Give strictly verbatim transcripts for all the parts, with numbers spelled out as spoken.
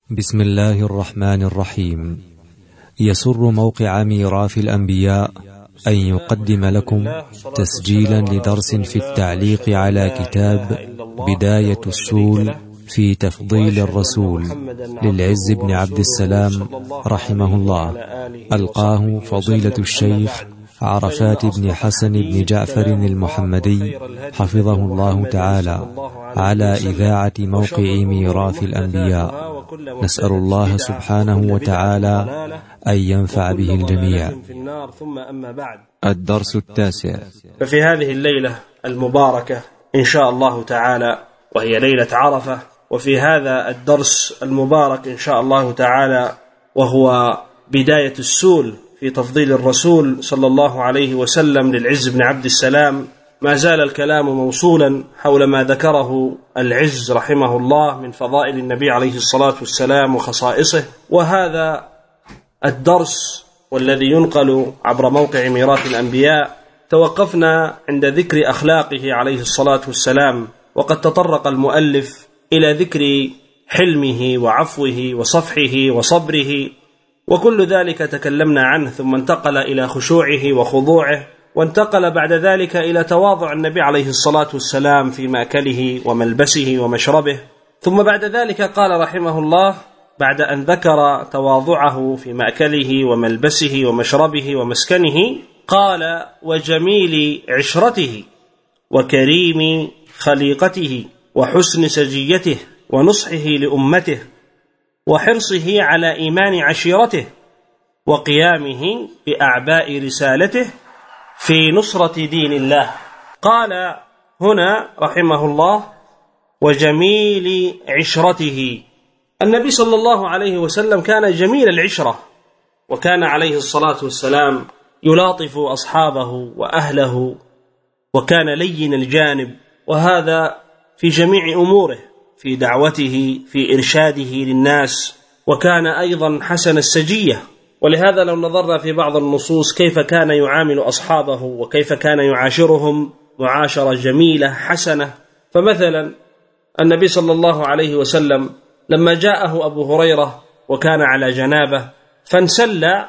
بسم الله الرحمن الرحيم. يسر موقع ميراث الأنبياء أن يقدم لكم تسجيلا لدرس في التعليق على كتاب بداية السول في تفضيل الرسول للعز بن عبد السلام رحمه الله، ألقاه فضيلة الشيخ عرفات بن حسن بن جعفر المحمدي حفظه الله تعالى على إذاعة موقع ميراث الأنبياء. نسأل الله سبحانه وتعالى أن ينفع به الجميع. الدرس التاسع. ففي هذه الليلة المباركة إن شاء الله تعالى، وهي ليلة عرفة، وفي هذا الدرس المبارك إن شاء الله تعالى وهو بداية السول في تفضيل الرسول صلى الله عليه وسلم للعز بن عبد السلام، ما زال الكلام موصولا حول ما ذكره العز رحمه الله من فضائل النبي عليه الصلاة والسلام وخصائصه. وهذا الدرس والذي ينقل عبر موقع ميراث الأنبياء توقفنا عند ذكر أخلاقه عليه الصلاة والسلام، وقد تطرق المؤلف إلى ذكر حلمه وعفوه وصفحه وصبره، وكل ذلك تكلمنا عنه، ثم انتقل إلى خشوعه وخضوعه، وانتقل بعد ذلك إلى تواضع النبي عليه الصلاة والسلام في مأكله وملبسه ومشربه. ثم بعد ذلك قال رحمه الله بعد أن ذكر تواضعه في مأكله وملبسه ومشربه ومسكنه، قال: وجميل عشرته وكريم خليقته وحسن سجيته ونصحه لأمته وحرصه على إيمان عشيرته وقيامه بأعباء رسالته في نصرة دين الله. قال هنا رحمه الله: وجميل عشرته. النبي صلى الله عليه وسلم كان جميل العشرة، وكان عليه الصلاة والسلام يلاطف أصحابه وأهله، وكان لين الجانب، وهذا في جميع أموره، في دعوته، في إرشاده للناس، وكان أيضا حسن السجية. ولهذا لو نظرنا في بعض النصوص كيف كان يعامل أصحابه وكيف كان يعاشرهم معاشرة جميلة حسنة. فمثلا النبي صلى الله عليه وسلم لما جاءه أبو هريرة وكان على جنابه فانسلى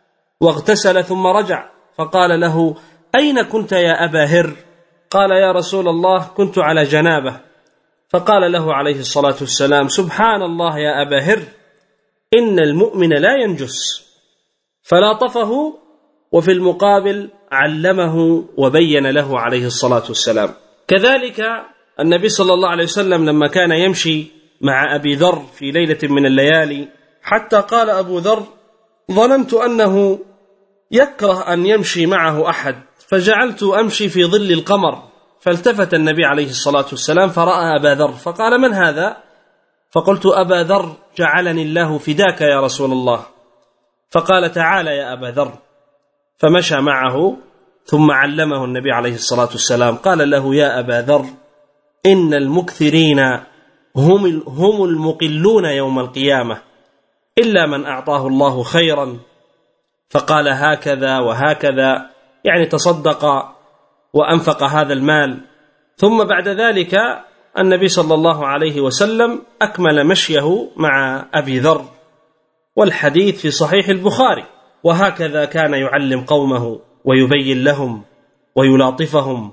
واغتسل ثم رجع، فقال له: أين كنت يا أبا هر؟ قال: يا رسول الله كنت على جنابه. فقال له عليه الصلاة والسلام: سبحان الله يا أبا هر، إن المؤمن لا ينجس. فلاطفه، وفي المقابل علمه وبين له عليه الصلاة والسلام. كذلك النبي صلى الله عليه وسلم لما كان يمشي مع أبي ذر في ليلة من الليالي، حتى قال أبو ذر: ظننت أنه يكره أن يمشي معه أحد، فجعلت أمشي في ظل القمر. فالتفت النبي عليه الصلاة والسلام فرأى أبا ذر، فقال: من هذا؟ فقلت: أبا ذر جعلني الله فداك يا رسول الله. فقال: تعال يا أبا ذر. فمشى معه، ثم علمه النبي عليه الصلاة والسلام، قال له: يا أبا ذر، إن المكثرين هم هم المقلون يوم القيامة إلا من أعطاه الله خيرا. فقال: هكذا وهكذا، يعني تصدق وأنفق هذا المال. ثم بعد ذلك النبي صلى الله عليه وسلم أكمل مشيه مع أبي ذر، والحديث في صحيح البخاري. وهكذا كان يعلم قومه ويبين لهم ويلاطفهم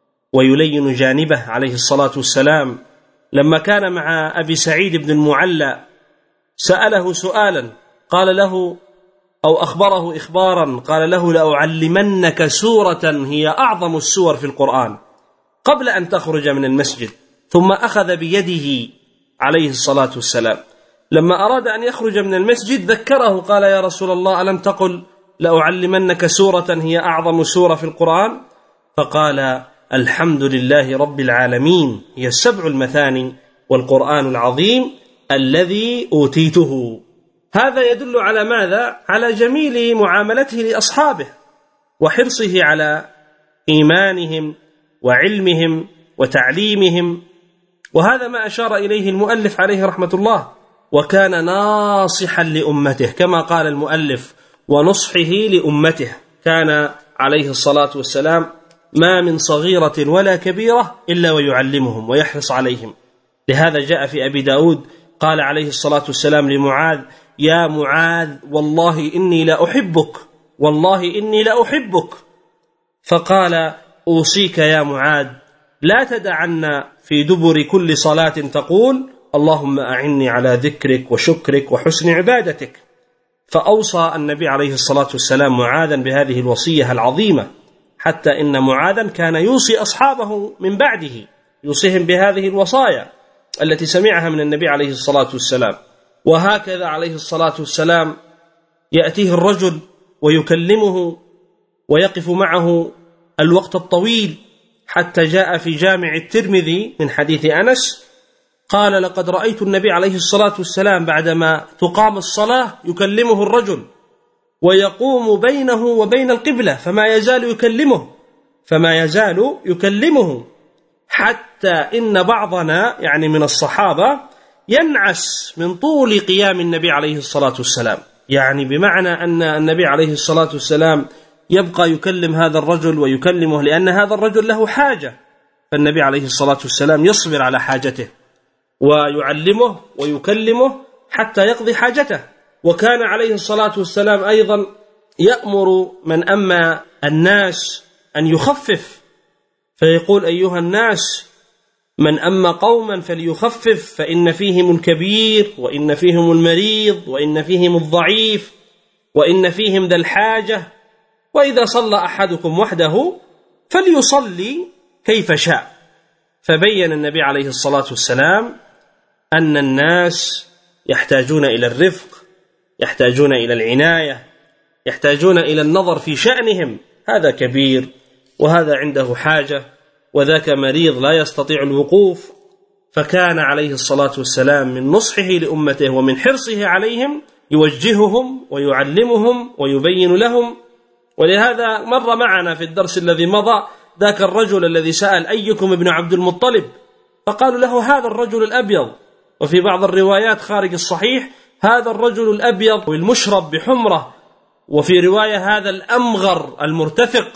ويلين جانبه عليه الصلاة والسلام. لما كان مع أبي سعيد بن المعلى سأله سؤالا، قال له أو أخبره إخبارا، قال له: لأعلمنك سورة هي أعظم السور في القرآن قبل أن تخرج من المسجد. ثم أخذ بيده عليه الصلاة والسلام. لما أراد أن يخرج من المسجد ذكره، قال: يا رسول الله، ألم تقل لأعلمنك سورة هي أعظم سورة في القرآن؟ فقال: الحمد لله رب العالمين، هي السبع المثاني والقرآن العظيم الذي أوتيته. هذا يدل على ماذا؟ على جميل معاملته لأصحابه وحرصه على إيمانهم وعلمهم وتعليمهم. وهذا ما أشار إليه المؤلف عليه رحمة الله. وكان ناصحا لأمته، كما قال المؤلف: ونصحه لأمته. كان عليه الصلاة والسلام ما من صغيرة ولا كبيرة إلا ويعلمهم ويحرص عليهم. لهذا جاء في أبي داود قال عليه الصلاة والسلام لمعاذ: يا معاذ والله إني لا أحبك، والله إني لا أحبك. فقال: أوصيك يا معاذ لا تدعن في دبر كل صلاة تقول: اللهم أعني على ذكرك وشكرك وحسن عبادتك. فأوصى النبي عليه الصلاة والسلام معاذا بهذه الوصية العظيمة، حتى إن معاذا كان يوصي أصحابه من بعده، يوصيهم بهذه الوصايا التي سمعها من النبي عليه الصلاة والسلام. وهكذا عليه الصلاة والسلام يأتيه الرجل ويكلمه ويقف معه الوقت الطويل، حتى جاء في جامع الترمذي من حديث أنس قال: لقد رأيت النبي عليه الصلاة والسلام بعدما تقام الصلاة يكلمه الرجل ويقوم بينه وبين القبلة، فما يزال يكلمه فما يزال يكلمه حتى إن بعضنا يعني من الصحابة ينعس من طول قيام النبي عليه الصلاة والسلام، يعني بمعنى أن النبي عليه الصلاة والسلام يبقى يكلم هذا الرجل ويكلمه، لأن هذا الرجل له حاجة، فالنبي عليه الصلاة والسلام يصبر على حاجته ويعلمه ويكلمه حتى يقضي حاجته. وكان عليه الصلاة والسلام أيضا يأمر من أما الناس أن يخفف، فيقول: أيها الناس من أما قوما فليخفف، فإن فيهم الكبير وإن فيهم المريض وإن فيهم الضعيف وإن فيهم ذا الحاجة، وإذا صلى أحدكم وحده فليصلي كيف شاء. فبين النبي عليه الصلاة والسلام أن الناس يحتاجون إلى الرفق، يحتاجون إلى العناية، يحتاجون إلى النظر في شأنهم، هذا كبير وهذا عنده حاجة وذاك مريض لا يستطيع الوقوف. فكان عليه الصلاة والسلام من نصحه لأمته ومن حرصه عليهم يوجههم ويعلمهم ويبين لهم. ولهذا مر معنا في الدرس الذي مضى ذاك الرجل الذي سأل: أيكم ابن عبد المطلب؟ فقالوا له: هذا الرجل الأبيض، وفي بعض الروايات خارج الصحيح: هذا الرجل الأبيض والمشرب بحمرة، وفي رواية: هذا الأمغر المرتفق.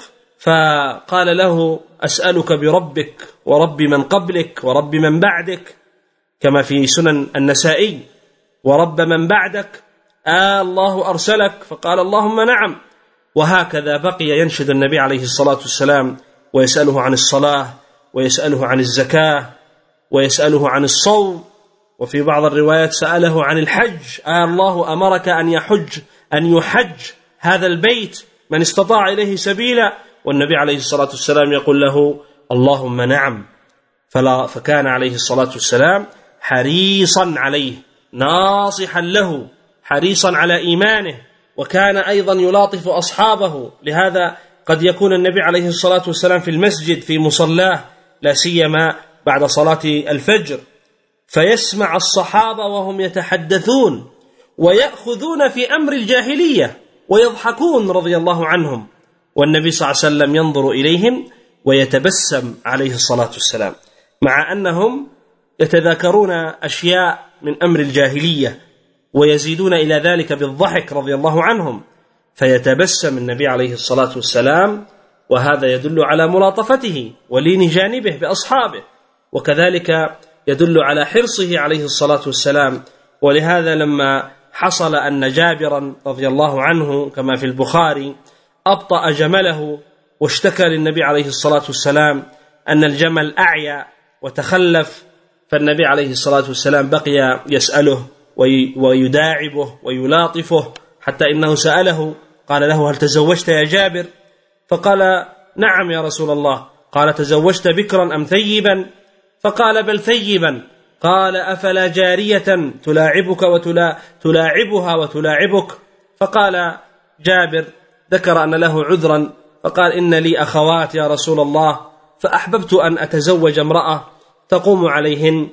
فقال له: أسألك بربك ورب من قبلك ورب من بعدك، كما في سنن النسائي: ورب من بعدك آه الله أرسلك؟ فقال: اللهم نعم. وهكذا بقي ينشد النبي عليه الصلاة والسلام ويسأله عن الصلاة ويسأله عن الزكاة ويسأله عن الصوم، وفي بعض الروايات سأله عن الحج: آه الله أمرك أن يحج أن يحج هذا البيت من استطاع إليه سبيلا؟ والنبي عليه الصلاة والسلام يقول له: اللهم نعم. فلا فكان عليه الصلاة والسلام حريصا عليه، ناصحا له، حريصا على إيمانه، وكان أيضا يلاطف أصحابه. لهذا قد يكون النبي عليه الصلاة والسلام في المسجد في مصلاه، لا سيما بعد صلاة الفجر، فيسمع الصحابة وهم يتحدثون ويأخذون في أمر الجاهلية ويضحكون رضي الله عنهم، والنبي صلى الله عليه وسلم ينظر إليهم ويتبسم عليه الصلاة والسلام، مع أنهم يتذاكرون أشياء من أمر الجاهلية ويزيدون إلى ذلك بالضحك رضي الله عنهم، فيتبسم النبي عليه الصلاة والسلام، وهذا يدل على ملاطفته ولين جانبه بأصحابه، وكذلك يدل على حرصه عليه الصلاة والسلام. ولهذا لما حصل أن جابرا رضي الله عنه كما في البخاري أبطأ جمله واشتكى للنبي عليه الصلاة والسلام أن الجمل أعيا وتخلف، فالنبي عليه الصلاة والسلام بقي يسأله ويداعبه ويلاطفه، حتى إنه سأله قال له: هل تزوجت يا جابر؟ فقال: نعم يا رسول الله. قال: تزوجت بكرا أم ثيبا؟ فقال: بل ثيبا. قال: أفلا جارية تلاعبك وتلاعبها وتلاعبك؟ فقال جابر ذكر أن له عذرا، فقال: إن لي أخوات يا رسول الله، فأحببت أن أتزوج امرأة تقوم عليهن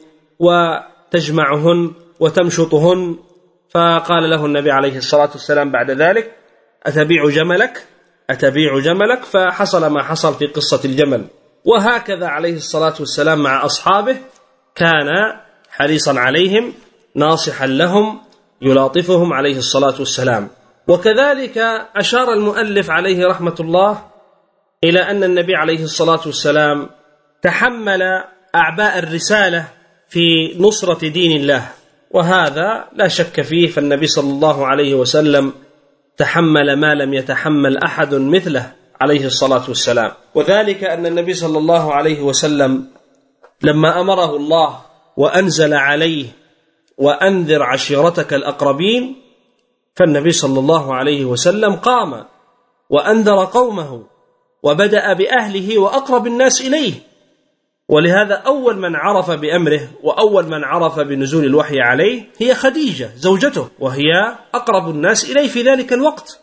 وتجمعهن وتمشطهن. فقال له النبي عليه الصلاة والسلام بعد ذلك: أتبيع جملك؟ أتبيع جملك؟ فحصل ما حصل في قصة الجمل. وهكذا عليه الصلاة والسلام مع أصحابه كان حريصا عليهم، ناصحا لهم، يلاطفهم عليه الصلاة والسلام. وكذلك أشار المؤلف عليه رحمة الله إلى أن النبي عليه الصلاة والسلام تحمل أعباء الرسالة في نصرة دين الله، وهذا لا شك فيه، فالنبي صلى الله عليه وسلم تحمل ما لم يتحمل أحد مثله عليه الصلاة والسلام. وذلك أن النبي صلى الله عليه وسلم لما أمره الله وأنزل عليه وأنذر عشيرتك الأقربين، فالنبي صلى الله عليه وسلم قام وأنذر قومه وبدأ بأهله وأقرب الناس إليه. ولهذا أول من عرف بأمره وأول من عرف بنزول الوحي عليه هي خديجة زوجته، وهي أقرب الناس إليه في ذلك الوقت،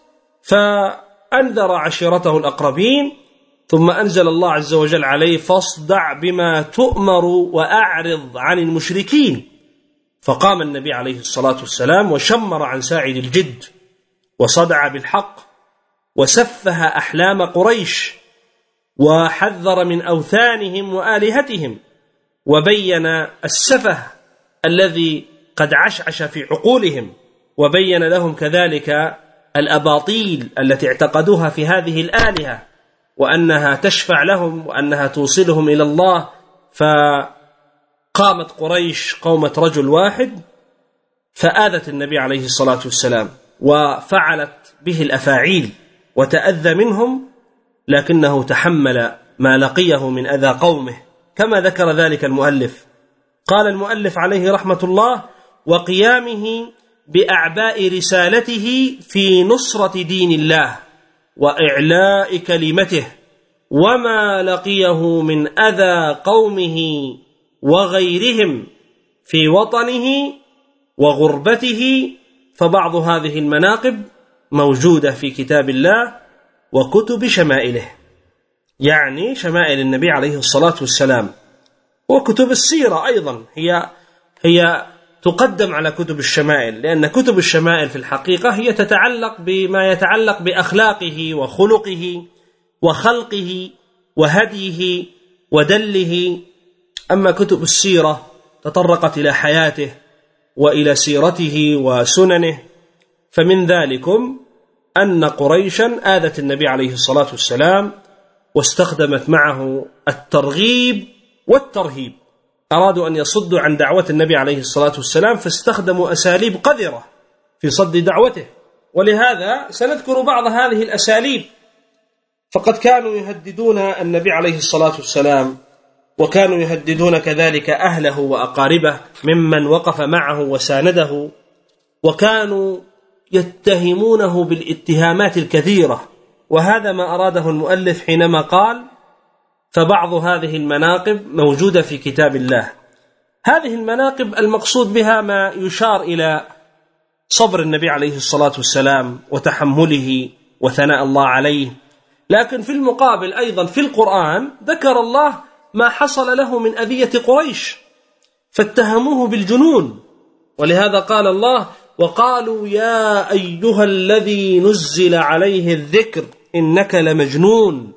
فأنذر عشيرته الأقربين، ثم أنزل الله عز وجل عليه فاصدع بما تؤمر وأعرض عن المشركين. فقام النبي عليه الصلاة والسلام وشمر عن ساعد الجد وصدع بالحق وسفه أحلام قريش وحذر من أوثانهم وآلهتهم، وبين السفه الذي قد عشعش في عقولهم، وبين لهم كذلك الأباطيل التي اعتقدوها في هذه الآلهة وأنها تشفع لهم وأنها توصلهم إلى الله. فقامت قريش قومة رجل واحد فآذت النبي عليه الصلاة والسلام وفعلت به الأفاعيل وتأذى منهم، لكنه تحمل ما لقيه من أذى قومه كما ذكر ذلك المؤلف. قال المؤلف عليه رحمة الله: وقيامه بأعباء رسالته في نصرة دين الله وإعلاء كلمته، وما لقيه من أذى قومه وغيرهم في وطنه وغربته. فبعض هذه المناقب موجودة في كتاب الله وكتب شمائله، يعني شمائل النبي عليه الصلاة والسلام، وكتب السيرة أيضا هي هي تقدم على كتب الشمائل، لأن كتب الشمائل في الحقيقة هي تتعلق بما يتعلق بأخلاقه وخلقه وخلقه وهديه ودله. أما كتب السيرة تطرقت إلى حياته وإلى سيرته وسننه. فمن ذلكم أن قريشا آذت النبي عليه الصلاة والسلام واستخدمت معه الترغيب والترهيب، أرادوا أن يصدوا عن دعوة النبي عليه الصلاة والسلام فاستخدموا أساليب قذرة في صد دعوته. ولهذا سنذكر بعض هذه الأساليب. فقد كانوا يهددون النبي عليه الصلاة والسلام، وكانوا يهددون كذلك أهله وأقاربه ممن وقف معه وسانده، وكانوا يتهمونه بالاتهامات الكثيرة. وهذا ما أراده المؤلف حينما قال: فبعض هذه المناقب موجودة في كتاب الله. هذه المناقب المقصود بها ما يشار إلى صبر النبي عليه الصلاة والسلام وتحمله وثناء الله عليه. لكن في المقابل أيضا في القرآن ذكر الله ما حصل له من أذية قريش فاتهموه بالجنون. ولهذا قال الله: وقالوا يا أيها الذي نزل عليه الذكر إنك لمجنون.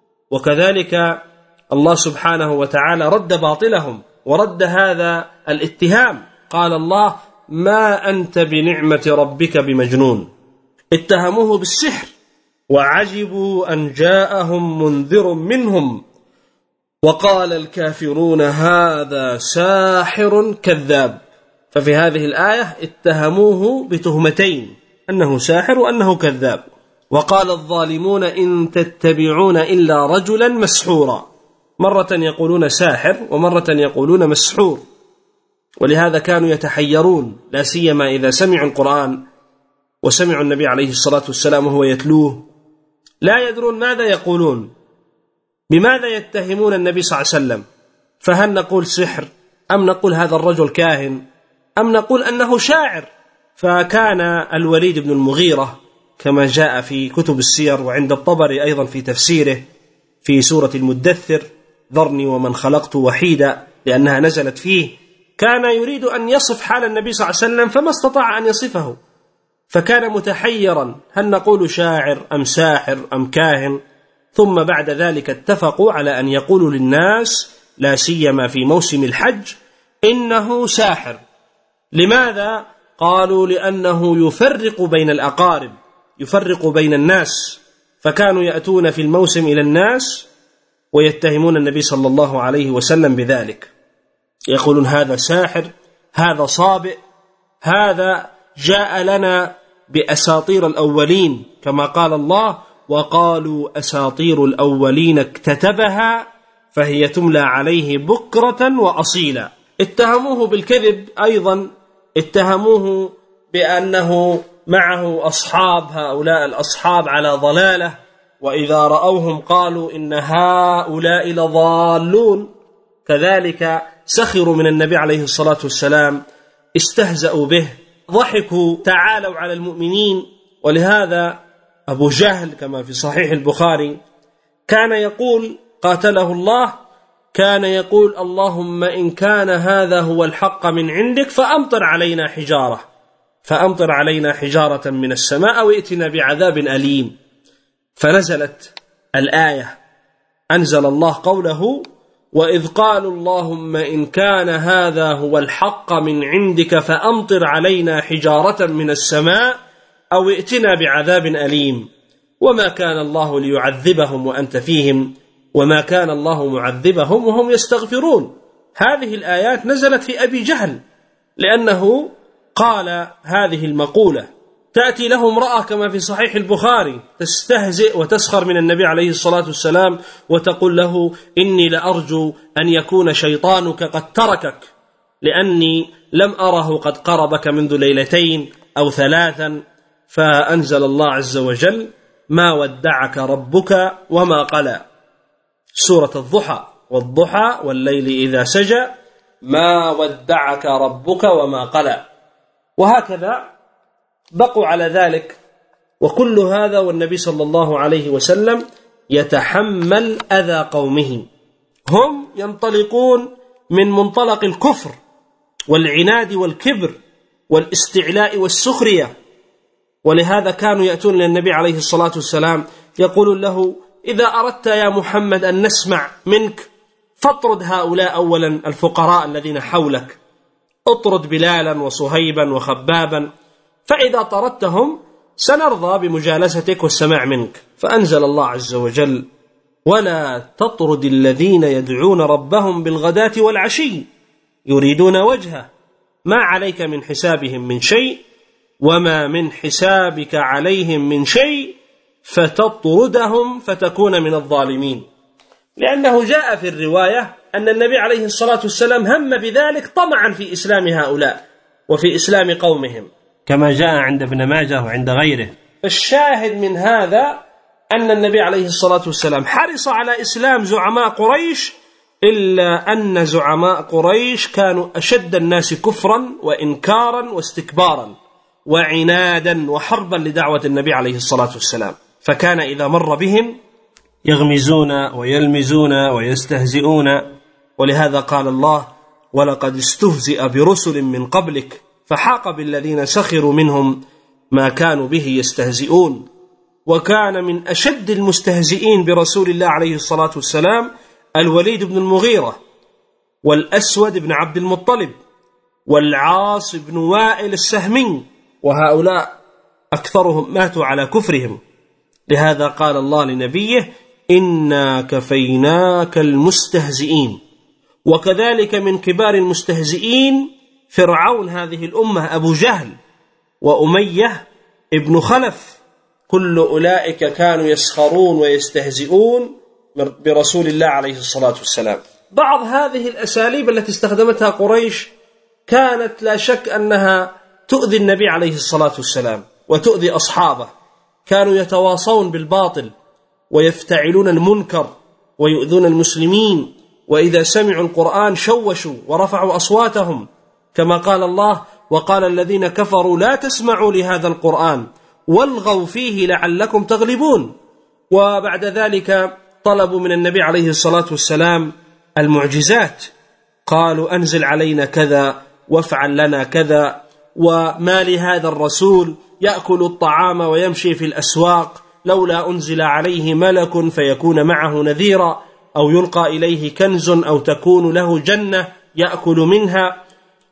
وكذلك الله سبحانه وتعالى رد باطلهم ورد هذا الاتهام، قال الله: ما أنت بنعمة ربك بمجنون. اتهموه بالسحر وعجبوا أن جاءهم منذر منهم وقال الكافرون هذا ساحر كذاب. ففي هذه الآية اتهموه بتهمتين، أنه ساحر وأنه كذاب. وقال الظالمون إن تتبعون إلا رجلا مسحورا، مرة يقولون ساحر ومرة يقولون مسحور. ولهذا كانوا يتحيرون، لا سيما إذا سمعوا القرآن وسمعوا النبي عليه الصلاة والسلام وهو يتلوه، لا يدرون ماذا يقولون، بماذا يتهمون النبي صلى الله عليه وسلم. فهل نقول سحر، أم نقول هذا الرجل كاهن، أم نقول أنه شاعر؟ فكان الوليد بن المغيرة كما جاء في كتب السير وعند الطبري أيضا في تفسيره في سورة المدثر: ذرني ومن خلقت وحيدا، لأنها نزلت فيه، كان يريد أن يصف حال النبي صلى الله عليه وسلم فما استطاع أن يصفه، فكان متحيرا هل نقول شاعر أم ساحر أم كاهن. ثم بعد ذلك اتفقوا على أن يقولوا للناس لا سيما في موسم الحج إنه ساحر. لماذا؟ قالوا لأنه يفرق بين الأقارب، يفرق بين الناس. فكانوا يأتون في الموسم إلى الناس ويتهمون النبي صلى الله عليه وسلم بذلك، يقولون هذا ساحر، هذا صابئ، هذا جاء لنا بأساطير الأولين، كما قال الله: وقالوا أساطير الأولين اكتتبها فهي تملى عليه بكرة وأصيلا. اتهموه بالكذب، أيضا اتهموه بأنه معه أصحاب، هؤلاء الأصحاب على ضلالة، وإذا رأوهم قالوا إن هؤلاء لضالون. كذلك سخروا من النبي عليه الصلاة والسلام، استهزأوا به، ضحكوا، تعالوا على المؤمنين. ولهذا أبو جهل كما في صحيح البخاري كان يقول قاتله الله، كان يقول: اللهم إن كان هذا هو الحق من عندك فأمطر علينا حجارة فأمطر علينا حجارة من السماء أو ائتنا بعذاب أليم. فنزلت الآية، أنزل الله قوله: وإذ قالوا اللهم إن كان هذا هو الحق من عندك فأمطر علينا حجارة من السماء أو ائتنا بعذاب أليم وما كان الله ليعذبهم وأنت فيهم وما كان الله معذبهم وهم يستغفرون. هذه الآيات نزلت في أبي جهل لأنه قال هذه المقولة. تأتي له امرأة كما في صحيح البخاري تستهزئ وتسخر من النبي عليه الصلاة والسلام وتقول له: إني لأرجو أن يكون شيطانك قد تركك لأني لم أره قد قربك منذ ليلتين أو ثلاثا. فأنزل الله عز وجل: ما ودعك ربك وما قلى، سورة الضحى: والضحى والليل إذا سجى ما ودعك ربك وما قلى. وهكذا بقوا على ذلك، وكل هذا والنبي صلى الله عليه وسلم يتحمل أذى قومه. هم ينطلقون من منطلق الكفر والعناد والكبر والاستعلاء والسخرية، ولهذا كانوا يأتون للنبي عليه الصلاة والسلام يقولون له: إذا أردت يا محمد أن نسمع منك فاطرد هؤلاء أولا الفقراء الذين حولك، اطرد بلالا وصهيبا وخبابا، فإذا طردتهم سنرضى بمجالستك والسماع منك. فأنزل الله عز وجل: ولا تطرد الذين يدعون ربهم بالغداة والعشي يريدون وجهه ما عليك من حسابهم من شيء وما من حسابك عليهم من شيء فتطردهم فتكون من الظالمين. لأنه جاء في الرواية أن النبي عليه الصلاة والسلام هم بذلك طمعا في إسلام هؤلاء وفي إسلام قومهم، كما جاء عند ابن ماجه وعند غيره. فالشاهد من هذا أن النبي عليه الصلاة والسلام حرص على إسلام زعماء قريش، إلا أن زعماء قريش كانوا أشد الناس كفرا وإنكارا واستكبارا وعنادا وحربا لدعوة النبي عليه الصلاة والسلام. فكان إذا مر بهم يغمزون ويلمزون ويستهزئون. ولهذا قال الله: ولقد استهزئ برسل من قبلك فحاق بالذين سخروا منهم ما كانوا به يستهزئون. وكان من أشد المستهزئين برسول الله عليه الصلاة والسلام الوليد بن المغيرة والأسود بن عبد المطلب والعاص بن وائل السهمي، وهؤلاء أكثرهم ماتوا على كفرهم. لهذا قال الله لنبيه: إنا كفيناك المستهزئين. وكذلك من كبار المستهزئين فرعون هذه الأمة أبو جهل وأمية ابن خلف، كل أولئك كانوا يسخرون ويستهزئون برسول الله عليه الصلاة والسلام. بعض هذه الأساليب التي استخدمتها قريش كانت لا شك أنها تؤذي النبي عليه الصلاة والسلام وتؤذي أصحابه. كانوا يتواصون بالباطل ويفتعلون المنكر ويؤذون المسلمين، وإذا سمعوا القرآن شوشوا ورفعوا أصواتهم، كما قال الله: وقال الذين كفروا لا تسمعوا لهذا القرآن والغوا فيه لعلكم تغلبون. وبعد ذلك طلبوا من النبي عليه الصلاة والسلام المعجزات، قالوا: أنزل علينا كذا وافعل لنا كذا، وما لهذا الرسول يأكل الطعام ويمشي في الأسواق، لولا أنزل عليه ملك فيكون معه نذيرا، أو يلقى إليه كنز أو تكون له جنة يأكل منها.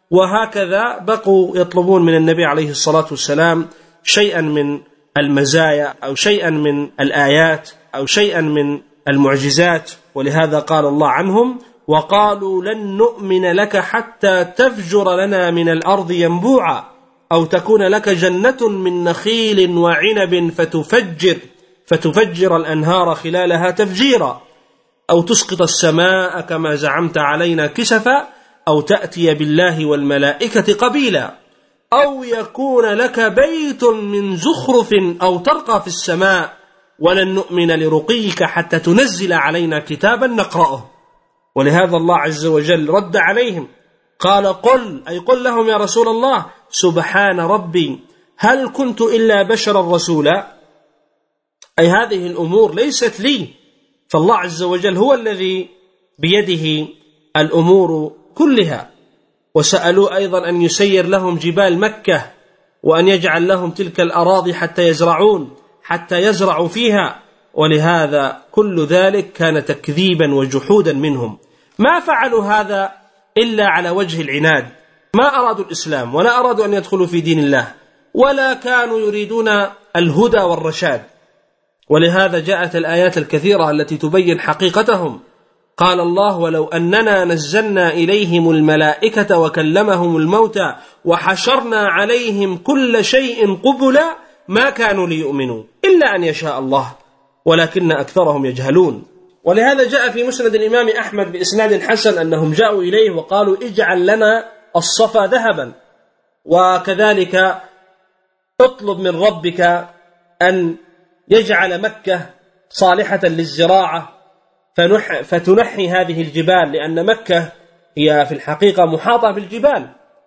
وهكذا بقوا يطلبون من النبي عليه الصلاة والسلام شيئا من المزايا أو شيئا من الآيات أو شيئا من المعجزات. ولهذا قال الله عنهم: وقالوا لن نؤمن لك حتى تفجر لنا من الأرض ينبوعا أو تكون لك جنة من نخيل وعنب فتفجر فتفجر الأنهار خلالها تفجيرا، أو تسقط السماء كما زعمت علينا كسفا، أو تأتي بالله والملائكة قبيلا، أو يكون لك بيت من زخرف أو ترقى في السماء ولن نؤمن لرقيك حتى تنزل علينا كتابا نقرأه. ولهذا الله عز وجل رد عليهم قال قل، أي قل لهم يا رسول الله سبحان ربي هل كنت إلا بشرا رسولا، أي هذه الأمور ليست لي، فالله عز وجل هو الذي بيده الأمور كلها. وسألوا أيضا أن يسير لهم جبال مكة وأن يجعل لهم تلك الأراضي حتى يزرعون حتى يزرعوا فيها، ولهذا كل ذلك كان تكذيبا وجحودا منهم. ما فعلوا هذا إلا على وجه العناد، ما أرادوا الإسلام ولا أرادوا أن يدخلوا في دين الله، ولا كانوا يريدون الهدى والرشاد. ولهذا جاءت الآيات الكثيرة التي تبين حقيقتهم. قال الله ولو أننا نزلنا إليهم الملائكة وكلمهم الموتى وحشرنا عليهم كل شيء قبلا ما كانوا ليؤمنوا إلا أن يشاء الله ولكن أكثرهم يجهلون. ولهذا جاء في مسند الإمام أحمد بإسناد حسن أنهم جاءوا إليه وقالوا اجعل لنا الصفا ذهبا، وكذلك اطلب من ربك أن يجعل مكة صالحة للزراعة فتنحي هذه الجبال، لأن مكة هي في الحقيقة محاطة بالجبال.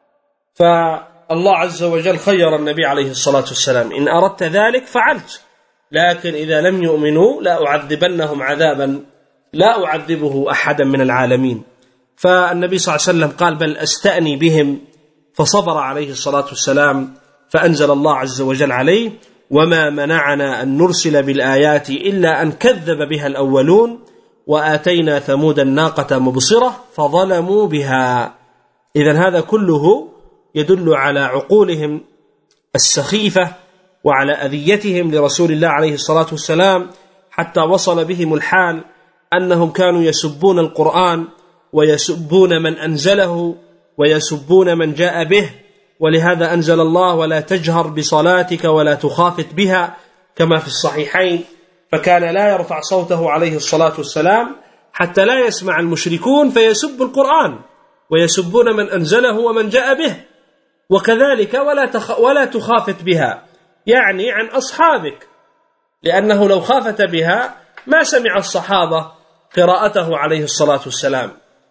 فالله عز وجل خير النبي عليه الصلاة والسلام إن أردت ذلك فعلت، لكن إذا لم يؤمنوا لا أعذبنهم عذابا لا أعذبه أحدا من العالمين. فالنبي صلى الله عليه وسلم قال بل أستأني بهم، فصبر عليه الصلاة والسلام، فأنزل الله عز وجل عليه وما منعنا أن نرسل بالآيات إلا أن كذب بها الأولون وآتينا ثمود الناقة مبصرة فظلموا بها. إذن هذا كله يدل على عقولهم السخيفة وعلى أذيتهم لرسول الله عليه الصلاة والسلام، حتى وصل بهم الحال أنهم كانوا يسبون القرآن ويسبون من أنزله ويسبون من جاء به. ولهذا أنزل الله ولا تجهر بصلاتك ولا تخافت بها كما في الصحيحين، فكان لا يرفع صوته عليه الصلاة والسلام حتى لا يسمع المشركون فيسب القرآن ويسبون من أنزله ومن جاء به. وكذلك ولا, تخ ولا تخافت بها، يعني عن أصحابك، لأنه لو خافت بها ما سمع الصحابة قراءته عليه الصلاة والسلام.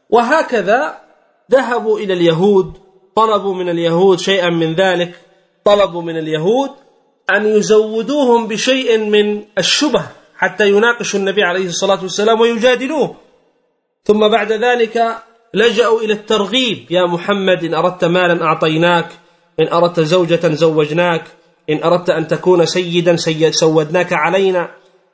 وهكذا ذهبوا إلى اليهود، طلبوا من اليهود شيئا من ذلك، طلبوا من اليهود أن يزودوهم بشيء من الشبه حتى يناقشوا النبي عليه الصلاة والسلام ويجادلوه. ثم بعد ذلك لجأوا إلى الترغيب، يا محمد إن أردت مالا أعطيناك، إن أردت زوجة زوجناك، إن أردت أن تكون سيدا سودناك علينا.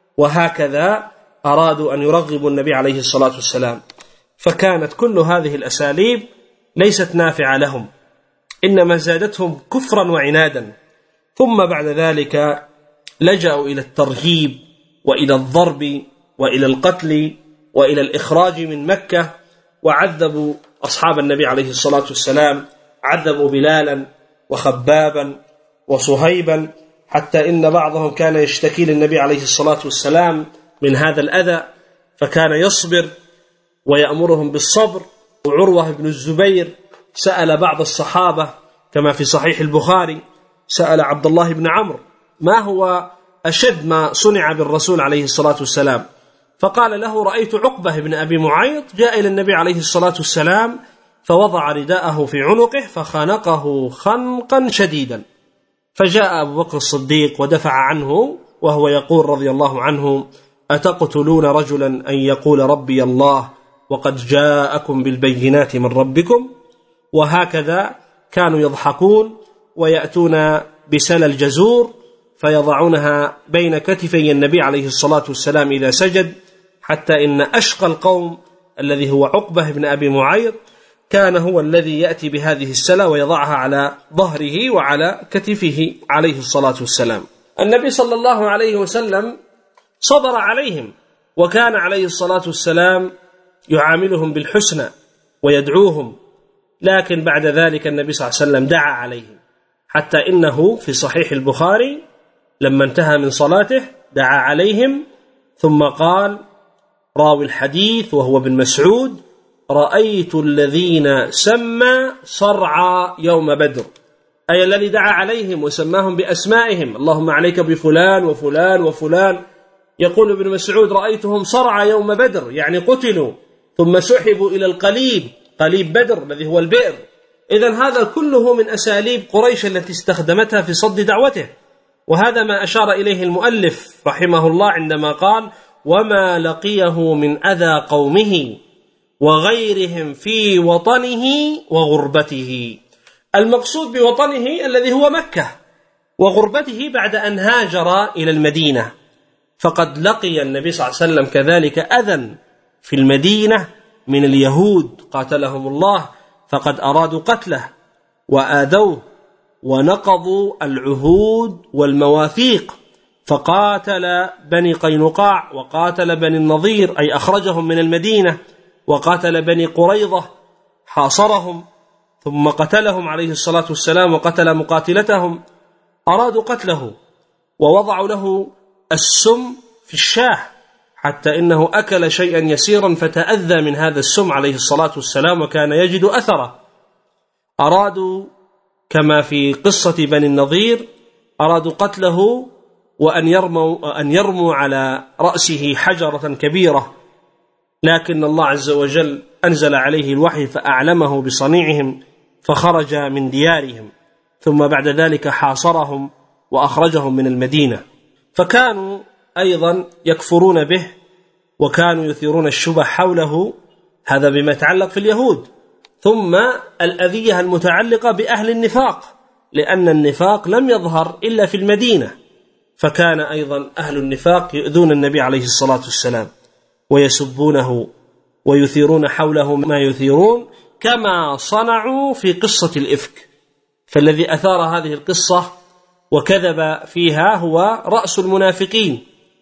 وهكذا أرادوا أن يرغبوا النبي عليه الصلاة والسلام. فكانت كل هذه الأساليب ليست نافعة لهم، إنما زادتهم كفرا وعنادا. ثم بعد ذلك لجأوا إلى الترهيب وإلى الضرب وإلى القتل وإلى الإخراج من مكة، وعذبوا أصحاب النبي عليه الصلاة والسلام، عذبوا بلالا وخبابا وصهيبا، حتى إن بعضهم كان يشتكي للنبي عليه الصلاة والسلام من هذا الأذى فكان يصبر ويأمرهم بالصبر. وعروة بن الزبير سأل بعض الصحابة كما في صحيح البخاري، سأل عبد الله بن عمرو ما هو أشد ما صنع بالرسول عليه الصلاة والسلام، فقال له رأيت عقبة بن أبي معيط جاء إلى النبي عليه الصلاة والسلام فوضع رداءه في عنقه فخنقه خنقا شديدا، فجاء أبو بكر الصديق ودفع عنه وهو يقول رضي الله عنه أتقتلون رجلا أن يقول ربي الله وقد جاءكم بالبينات من ربكم. وهكذا كانوا يضحكون ويأتون بسل الجزور فيضعونها بين كتفي النبي عليه الصلاة والسلام إذا سجد، حتى إن أشقى القوم الذي هو عقبة بن أبي معيط كان هو الذي يأتي بهذه السلة ويضعها على ظهره وعلى كتفه عليه الصلاة والسلام. النبي صلى الله عليه وسلم صبر عليهم، وكان عليه الصلاة والسلام يعاملهم بالحسنى ويدعوهم، لكن بعد ذلك النبي صلى الله عليه وسلم دعا عليهم حتى إنه في صحيح البخاري لما انتهى من صلاته دعا عليهم ثم قال راوي الحديث وهو ابن مسعود: رأيت الذين سمى صرعى يوم بدر، أي الذي دعا عليهم وسماهم بأسمائهم، اللهم عليك بفلان وفلان وفلان. يقول ابن مسعود: رأيتهم صرعى يوم بدر، يعني قتلوا ثم سحبوا إلى القليب، قليب بدر الذي هو البئر. إذن هذا كله من أساليب قريش التي استخدمتها في صد دعوته، وهذا ما أشار إليه المؤلف رحمه الله عندما قال: وما لقيه من أذى قومه وغيرهم في وطنه وغربته. المقصود بوطنه الذي هو مكة، وغربته بعد أن هاجر إلى المدينة، فقد لقي النبي صلى الله عليه وسلم كذلك أذى في المدينة من اليهود قاتلهم الله، فقد أرادوا قتله وآذوه ونقضوا العهود والمواثيق، فقاتل بني قينقاع وقاتل بني النضير، أي أخرجهم من المدينة، وقاتل بني قريظة حاصرهم ثم قتلهم عليه الصلاة والسلام وقتل مقاتلتهم. أرادوا قتله ووضعوا له السم في الشاه حتى إنه أكل شيئا يسيرا فتأذى من هذا السم عليه الصلاة والسلام وكان يجد أثره. أرادوا كما في قصة بني النضير أرادوا قتله وأن يرموا, أن يرموا على رأسه حجرة كبيرة، لكن الله عز وجل أنزل عليه الوحي فأعلمه بصنيعهم فخرج من ديارهم، ثم بعد ذلك حاصرهم وأخرجهم من المدينة. فكانوا أيضا يكفرون به وكانوا يثيرون الشبه حوله، هذا بما يتعلق في اليهود. ثم الأذية المتعلقة بأهل النفاق، لأن النفاق لم يظهر إلا في المدينة، فكان أيضا أهل النفاق يؤذون النبي عليه الصلاة والسلام ويسبونه ويثيرون حوله ما يثيرون، كما صنعوا في قصة الإفك. فالذي أثار هذه القصة وكذب فيها هو رأس المنافقين،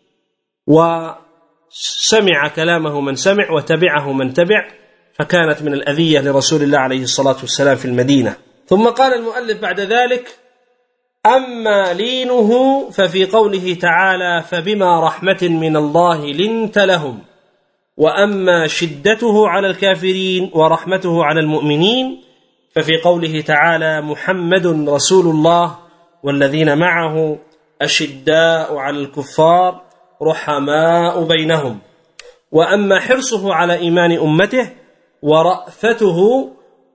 وسمع كلامه من سمع وتبعه من تبع، فكانت من الأذية لرسول الله عليه الصلاة والسلام في المدينة. ثم قال المؤلف بعد ذلك: أما لينه ففي قوله تعالى: فبما رحمة من الله لنت لهم، وأما شدته على الكافرين ورحمته على المؤمنين ففي قوله تعالى: محمد رسول الله والذين معه أشداء على الكفار رحماء بينهم. وأما حرصه على إيمان أمته ورأفته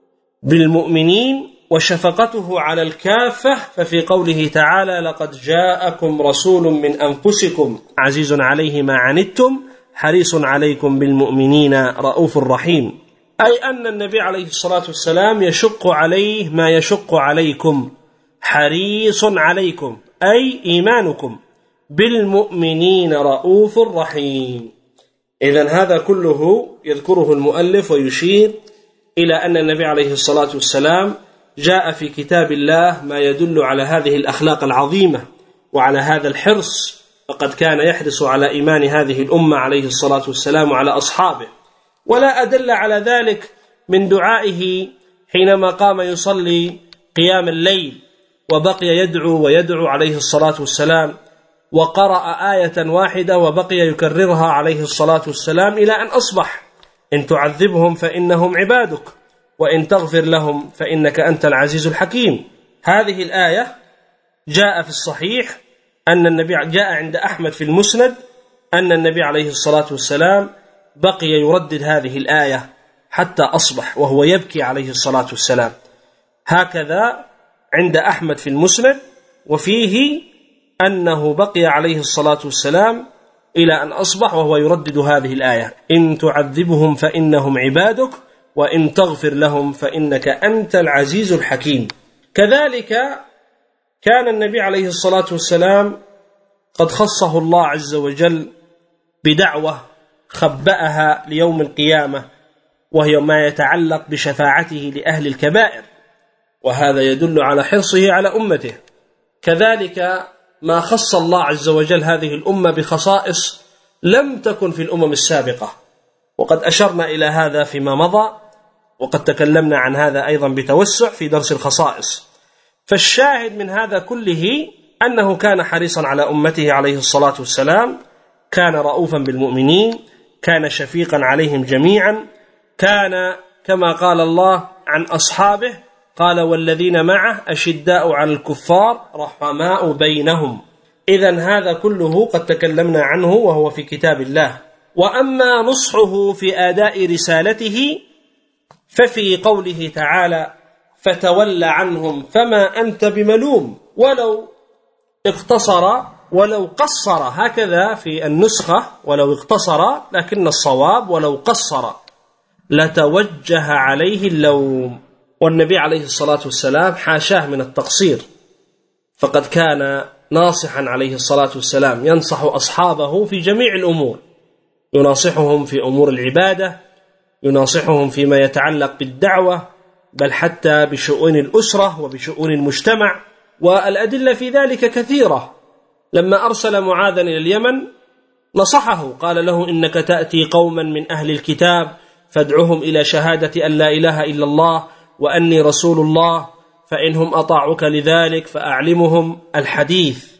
بالمؤمنين وشفقته على الكافة ففي قوله تعالى: لقد جاءكم رسول من أنفسكم عزيز عليه ما عنتم حريص عليكم بالمؤمنين رؤوف رحيم. أي أن النبي عليه الصلاة والسلام يشق عليه ما يشق عليكم، حريص عليكم أي إيمانكم، بالمؤمنين رؤوف رحيم. إذن هذا كله يذكره المؤلف ويشير إلى أن النبي عليه الصلاة والسلام جاء في كتاب الله ما يدل على هذه الأخلاق العظيمة وعلى هذا الحرص، فقد كان يحرص على إيمان هذه الأمة عليه الصلاة والسلام وعلى أصحابه. ولا أدل على ذلك من دعائه حينما قام يصلي قيام الليل وبقي يدعو ويدعو عليه الصلاة والسلام، وقرأ آية واحدة وبقي يكررها عليه الصلاة والسلام إلى أن أصبح: إن تعذبهم فإنهم عبادك وإن تغفر لهم فإنك أنت العزيز الحكيم. هذه الآية جاء في الصحيح أن النبي جاء عند أحمد في المسند أن النبي عليه الصلاة والسلام بقي يردد هذه الآية حتى أصبح وهو يبكي عليه الصلاة والسلام. هكذا عند أحمد في المسند، وفيه أنه بقي عليه الصلاة والسلام إلى أن أصبح وهو يردد هذه الآية: إن تعذبهم فإنهم عبادك وإن تغفر لهم فإنك أنت العزيز الحكيم. كذلك كان النبي عليه الصلاة والسلام قد خصه الله عز وجل بدعوة خبأها ليوم القيامة، وهي ما يتعلق بشفاعته لأهل الكبائر، وهذا يدل على حرصه على أمته. كذلك ما خص الله عز وجل هذه الأمة بخصائص لم تكن في الأمم السابقة، وقد أشرنا إلى هذا فيما مضى، وقد تكلمنا عن هذا أيضا بتوسع في درس الخصائص. فالشاهد من هذا كله أنه كان حريصا على أمته عليه الصلاة والسلام، كان رؤوفا بالمؤمنين، كان شفيقا عليهم جميعا، كان كما قال الله عن أصحابه قال والذين معه أشداء على الكفار رحماء بينهم. إذن هذا كله قد تكلمنا عنه وهو في كتاب الله. وأما نصحه في أداء رسالته ففي قوله تعالى فتول عنهم فما أنت بملوم، ولو اقتصر ولو قصر، هكذا في النسخة ولو اقتصر، لكن الصواب ولو قصر لتوجه عليه اللوم. والنبي عليه الصلاة والسلام حاشاه من التقصير، فقد كان ناصحا عليه الصلاة والسلام ينصح أصحابه في جميع الأمور، يناصحهم في أمور العبادة، يناصحهم فيما يتعلق بالدعوة، بل حتى بشؤون الأسرة وبشؤون المجتمع، والأدلة في ذلك كثيرة. لما أرسل معاذا إلى اليمن نصحه، قال له إنك تأتي قوما من أهل الكتاب فادعهم إلى شهادة أن لا إله إلا الله وأني رسول الله، فإنهم أطاعوك لذلك فأعلمهم الحديث.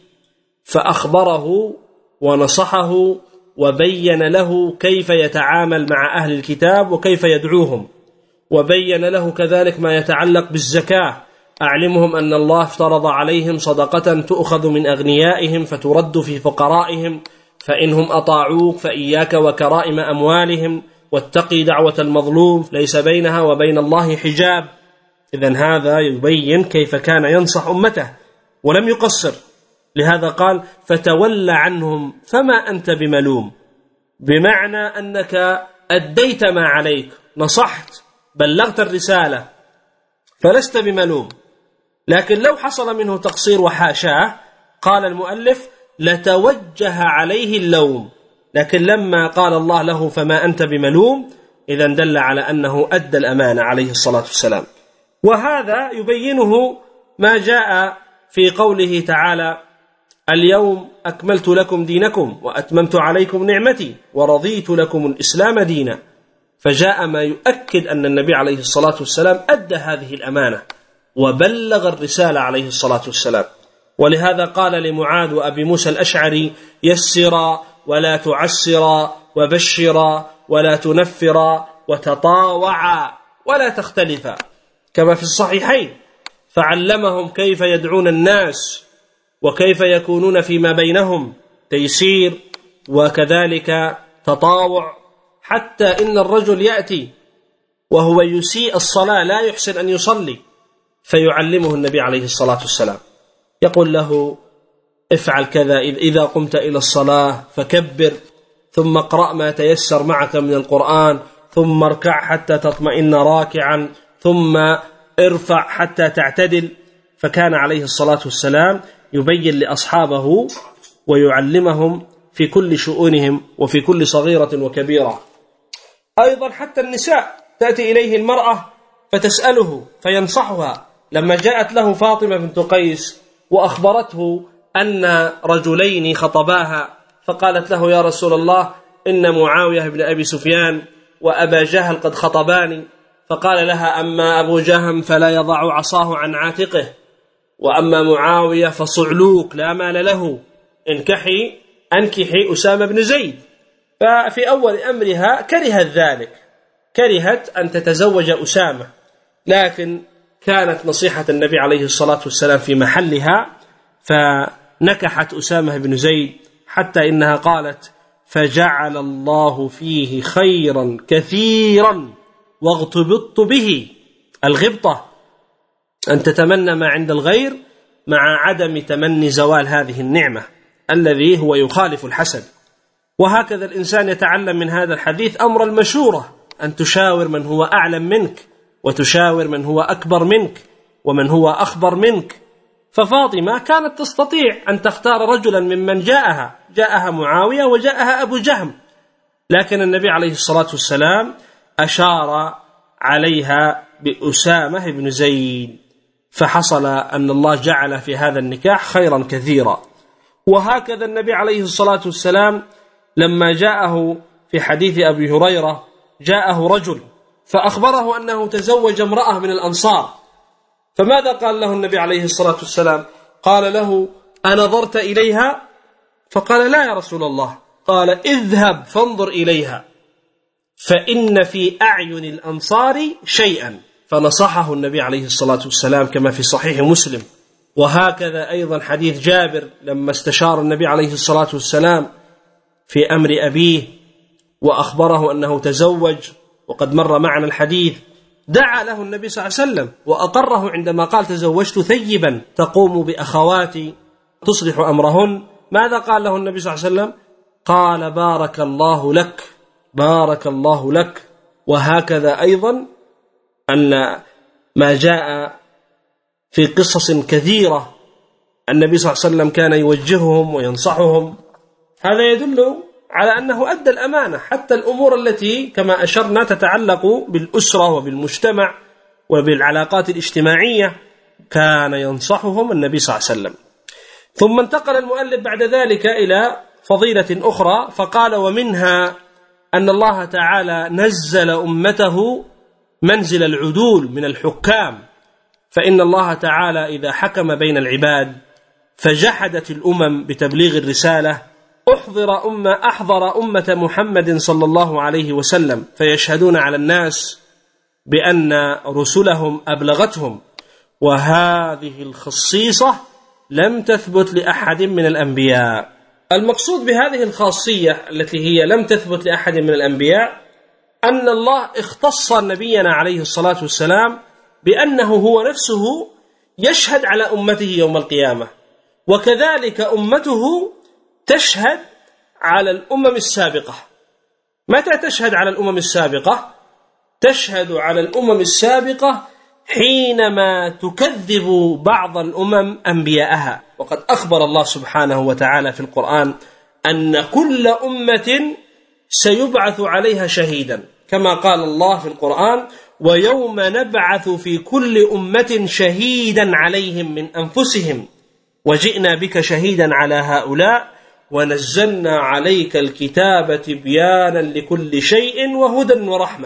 فأخبره ونصحه وبين له كيف يتعامل مع أهل الكتاب وكيف يدعوهم، وبين له كذلك ما يتعلق بالزكاة، أعلمهم أن الله افترض عليهم صدقة تؤخذ من أغنيائهم فترد في فقرائهم، فإنهم أطاعوك فإياك وكرائم أموالهم، واتقي دعوة المظلوم ليس بينها وبين الله حجاب. إذن هذا يبين كيف كان ينصح أمته ولم يقصر. لهذا قال فتول عنهم فما أنت بملوم، بمعنى أنك أديت ما عليك، نصحت، بلغت الرسالة، فلست بملوم. لكن لو حصل منه تقصير وحاشاه قال المؤلف لتوجه عليه اللوم، لكن لما قال الله له فما أنت بملوم إذن دل على أنه أدى الأمانة عليه الصلاة والسلام. وهذا يبينه ما جاء في قوله تعالى اليوم أكملت لكم دينكم وأتممت عليكم نعمتي ورضيت لكم الإسلام دينا، فجاء ما يؤكد أن النبي عليه الصلاة والسلام أدى هذه الأمانة وبلغ الرسالة عليه الصلاة والسلام. ولهذا قال لمعاذ وأبي موسى الأشعري يسرا ولا تعسرا وبشرا ولا تنفرا وتطاوعا ولا تختلفا، كما في الصحيحين، فعلمهم كيف يدعون الناس وكيف يكونون فيما بينهم تيسير وكذلك تطاوع، حتى إن الرجل يأتي وهو يسيء الصلاة لا يحسن أن يصلي فيعلمه النبي عليه الصلاة والسلام، يقول له افعل كذا إذا قمت إلى الصلاة فكبر، ثم اقرأ ما تيسر معك من القرآن، ثم اركع حتى تطمئن راكعا، ثم ارفع حتى تعتدل. فكان عليه الصلاة والسلام يبين لأصحابه ويعلمهم في كل شؤونهم وفي كل صغيرة وكبيرة. أيضا حتى النساء تأتي إليه المرأة فتسأله فينصحها. لما جاءت له فاطمة بنت قيس وأخبرته أن رجلين خطباها فقالت له يا رسول الله إن معاوية بن أبي سفيان وأبا جهل قد خطباني، فقال لها أما أبو جهم فلا يضع عصاه عن عاتقه، وأما معاوية فصعلوك لا مال له، انكحي أنكحي أسامة بن زيد. ففي أول أمرها كرهت ذلك، كرهت أن تتزوج أسامة، لكن كانت نصيحة النبي عليه الصلاة والسلام في محلها فنكحت أسامة بن زيد، حتى إنها قالت فجعل الله فيه خيرا كثيرا واغتبطت به. الغبطة أن تتمنى ما عند الغير مع عدم تمني زوال هذه النعمة الذي هو يخالف الحسد. وهكذا الإنسان يتعلم من هذا الحديث أمر المشورة، أن تشاور من هو أعلم منك وتشاور من هو أكبر منك ومن هو أخبر منك. ففاطمة كانت تستطيع أن تختار رجلا ممن جاءها، جاءها معاوية وجاءها أبو جهم، لكن النبي عليه الصلاة والسلام أشار عليها بأسامة بن زيد، فحصل أن الله جعل في هذا النكاح خيرا كثيرا. وهكذا النبي عليه الصلاة والسلام لما جاءه في حديث أبي هريرة جاءه رجل فأخبره أنه تزوج امرأة من الأنصار، فماذا قال له النبي عليه الصلاة والسلام؟ قال له: أنظرت إليها؟ فقال: لا يا رسول الله. قال: اذهب فانظر إليها فإن في أعين الأنصار شيئا. فنصحه النبي عليه الصلاة والسلام كما في صحيح مسلم. وهكذا أيضا حديث جابر لما استشار النبي عليه الصلاة والسلام في أمر أبيه وأخبره أنه تزوج، وقد مر معنا الحديث، دعا له النبي صلى الله عليه وسلم وأقره عندما قال: تزوجت ثيبا تقوم بأخواتي تصلح أمرهن. ماذا قال له النبي صلى الله عليه وسلم؟ قال: بارك الله لك، بارك الله لك. وهكذا أيضا أن ما جاء في قصص كثيرة النبي صلى الله عليه وسلم كان يوجههم وينصحهم، هذا يدل على أنه أدى الأمانة، حتى الأمور التي كما أشرنا تتعلق بالأسرة وبالمجتمع وبالعلاقات الاجتماعية كان ينصحهم النبي صلى الله عليه وسلم. ثم انتقل المؤلف بعد ذلك إلى فضيلة أخرى فقال: ومنها أن الله تعالى نزل أمته منزل العدول من الحكام، فإن الله تعالى إذا حكم بين العباد فجحدت الأمم بتبليغ الرسالة أحضر أمة أحضر أمة محمد صلى الله عليه وسلم فيشهدون على الناس بأن رسلهم أبلغتهم، وهذه الخصيصة لم تثبت لأحد من الأنبياء. المقصود بهذه الخاصية التي هي لم تثبت لأحد من الأنبياء أن الله اختص نبينا عليه الصلاة والسلام بأنه هو نفسه يشهد على أمته يوم القيامة، وكذلك أمته تشهد على الأمم السابقة. متى تشهد على الأمم السابقة؟ تشهد على الأمم السابقة حينما تكذب بعض الأمم أنبياءها، وقد أخبر الله سبحانه وتعالى في القرآن أن كل أمة سيبعث عليها شهيدا، كما قال الله في القرآن: ويوم نبعث في كل أمة شهيدا عليهم من أنفسهم وجئنا بك شهيدا على هؤلاء ونزلنا عليك الكتاب تبيانا لكل شيء وهدى ورحمة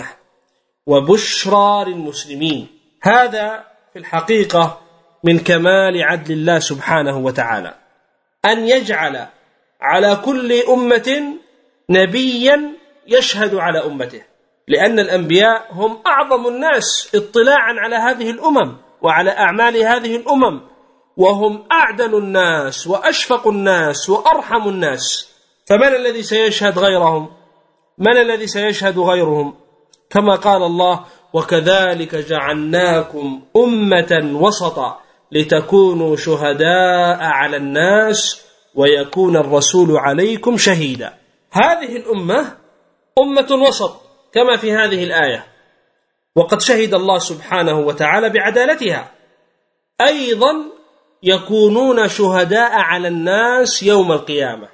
وبشرى للمسلمين. هذا في الحقيقة من كمال عدل الله سبحانه وتعالى أن يجعل على كل أمة نبيا يشهد على أمته، لأن الأنبياء هم أعظم الناس اطلاعا على هذه الأمم وعلى أعمال هذه الأمم، وهم أعدل الناس وأشفق الناس وأرحم الناس، فمن الذي سيشهد غيرهم؟ من الذي سيشهد غيرهم؟ كما قال الله: وكذلك جعلناكم أمة وسطا لتكونوا شهداء على الناس ويكون الرسول عليكم شهيدا. هذه الأمة أمة وسط كما في هذه الآية، وقد شهد الله سبحانه وتعالى بعدالتها. أيضا يكونون شهداء على الناس يوم القيامة،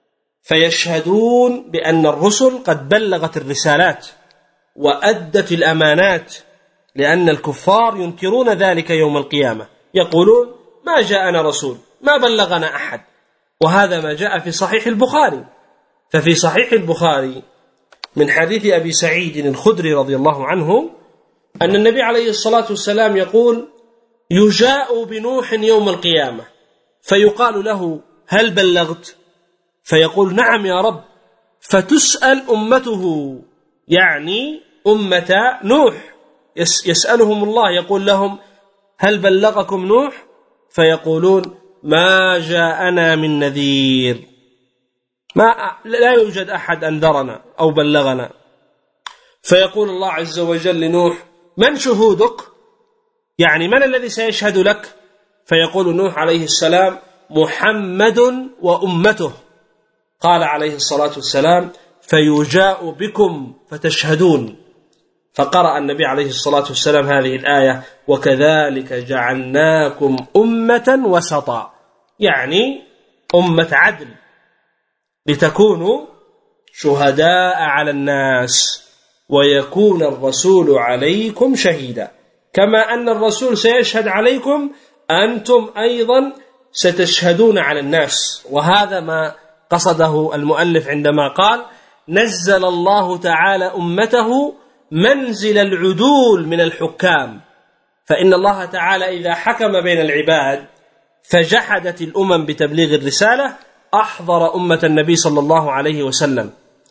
فيشهدون بأن الرسل قد بلغت الرسالات وأدت الأمانات، لأن الكفار ينكرون ذلك يوم القيامة، يقولون: ما جاءنا رسول، ما بلغنا أحد. وهذا ما جاء في صحيح البخاري. ففي صحيح البخاري من حديث أبي سعيد الخدري رضي الله عنه أن النبي عليه الصلاة والسلام يقول: يجاء بنوح يوم القيامة فيقال له: هل بلغت؟ فيقول: نعم يا رب. فتسأل أمته، يعني أمة نوح، يسألهم الله يقول لهم: هل بلغكم نوح؟ فيقولون: ما جاءنا من نذير، ما لا يوجد أحد أنذرنا أو بلغنا. فيقول الله عز وجل لنوح: من شهودك؟ يعني من الذي سيشهد لك؟ فيقول نوح عليه السلام: محمد وأمته. قال عليه الصلاة والسلام: فيجاء بكم فتشهدون. فقرأ النبي عليه الصلاة والسلام هذه الآية: وكذلك جعلناكم أمة وسطا، يعني أمة عدل لتكونوا شهداء على الناس ويكون الرسول عليكم شهيدا. كما أن الرسول سيشهد عليكم أنتم أيضا ستشهدون على الناس. وهذا ما قصده المؤلف عندما قال: نزل الله تعالى أمته منزل العدول من الحكام، فإن الله تعالى إذا حكم بين العباد فجحدت الأمم بتبليغ الرسالة أحضر أمة النبي صلى الله عليه وسلم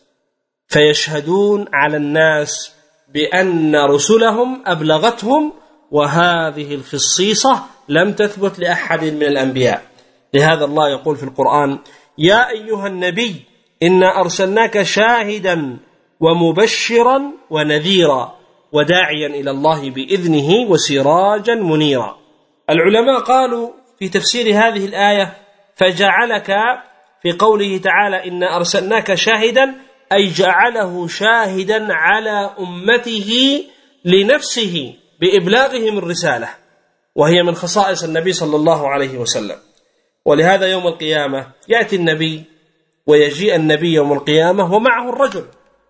فيشهدون على الناس بأن رسلهم أبلغتهم، وهذه الخصيصة لم تثبت لأحد من الأنبياء. لهذا الله يقول في القرآن: يا أيها النبي إنا أرسلناك شاهدا ومبشرا ونذيرا وداعيا إلى الله بإذنه وسراجا منيرا. العلماء قالوا في تفسير هذه الآية: فجعلك في قوله تعالى إنا أرسلناك شاهدا، أي جعله شاهدا على أمته لنفسه بإبلاغهم الرسالة، وهي من خصائص النبي صلى الله عليه وسلم. ولهذا يوم القيامة يأتي النبي ويجيء النبي يوم القيامة ومعه الرجل،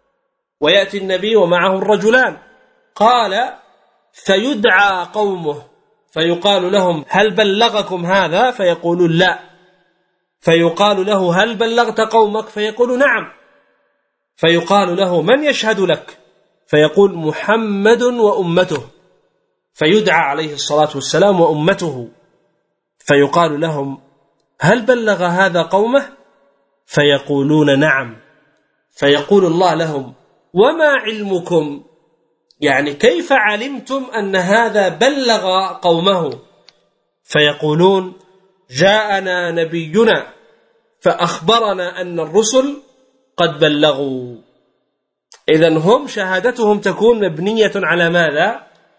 ويأتي النبي ومعه الرجلان. قال: فيدعى قومه فيقال لهم: هل بلغكم هذا؟ فيقولون لا. فيقال له: هل بلغت قومك؟ فيقول: نعم. فيقال له: من يشهد لك؟ فيقول: محمد وأمته. فيدعى عليه الصلاة والسلام وأمته، فيقال لهم: هل بلغ هذا قومه؟ فيقولون: نعم. فيقول الله لهم: وما علمكم؟ يعني كيف علمتم أن هذا بلغ قومه؟ فيقولون: جاءنا نبينا فأخبرنا أن الرسل قد بلغوا. إذن هم شهادتهم تكون مبنية على ماذا؟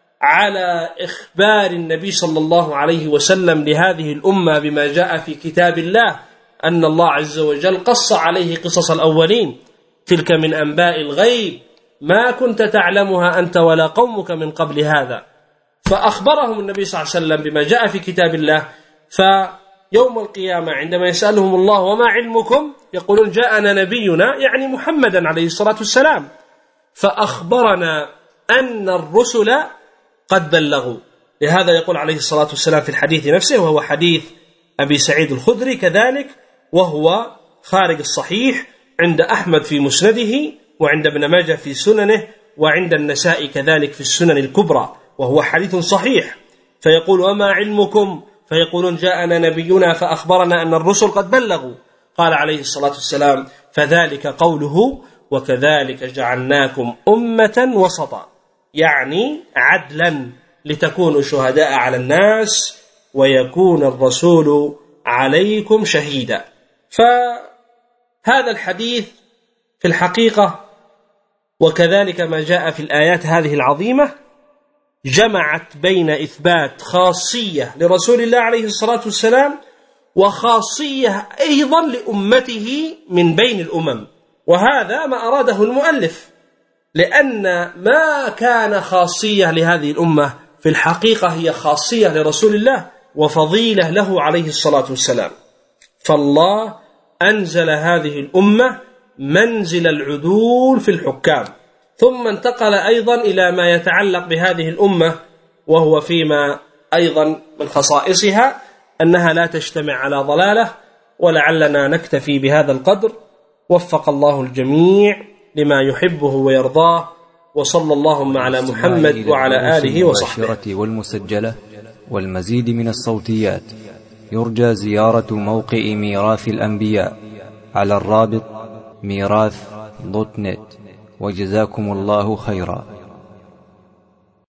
على إخبار النبي صلى الله عليه وسلم لهذه الأمة بما جاء في كتاب الله، أن الله عز وجل قص عليه قصص الأولين، تلك من أنباء الغيب ما كنت تعلمها أنت ولا قومك من قبل هذا. فأخبرهم النبي صلى الله عليه وسلم بما جاء في كتاب الله. فيوم القيامة عندما يسألهم الله: وما علمكم؟ يقولون: جاءنا نبينا، يعني محمدا عليه الصلاة والسلام، فأخبرنا أن الرسل قد بلغوا. لهذا يقول عليه الصلاة والسلام في الحديث نفسه، وهو حديث أبي سعيد الخدري كذلك، وهو خارج الصحيح عند أحمد في مسنده، وعند ابن ماجه في سننه، وعند النسائي كذلك في السنن الكبرى، وهو حديث صحيح. فيقول: وما علمكم؟ فيقولون: جاءنا نبينا فأخبرنا أن الرسل قد بلغوا. قال عليه الصلاة والسلام: فذلك قوله: وكذلك جعلناكم أمة وسطا، يعني عدلا لتكونوا شهداء على الناس ويكون الرسول عليكم شهيدا. فهذا الحديث في الحقيقة وكذلك ما جاء في الآيات هذه العظيمة جمعت بين إثبات خاصية لرسول الله عليه الصلاة والسلام وخاصية أيضا لأمته من بين الأمم، وهذا ما أراده المؤلف، لأن ما كان خاصية لهذه الأمة في الحقيقة هي خاصية لرسول الله وفضيلة له عليه الصلاة والسلام. فالله أنزل هذه الأمة منزل العدول في الحكام، ثم انتقل أيضا إلى ما يتعلق بهذه الأمة، وهو فيما أيضا من خصائصها أنها لا تجتمع على ضلالة. ولعلنا نكتفي بهذا القدر. وفق الله الجميع لما يحبه ويرضاه، وصلى اللهم على محمد وعلى آله وصحبه. والمسجلة والمزيد من الصوتيات يرجى زيارة موقع ميراث الأنبياء على الرابط ميراث دوت نت. وجزاكم الله خيرا.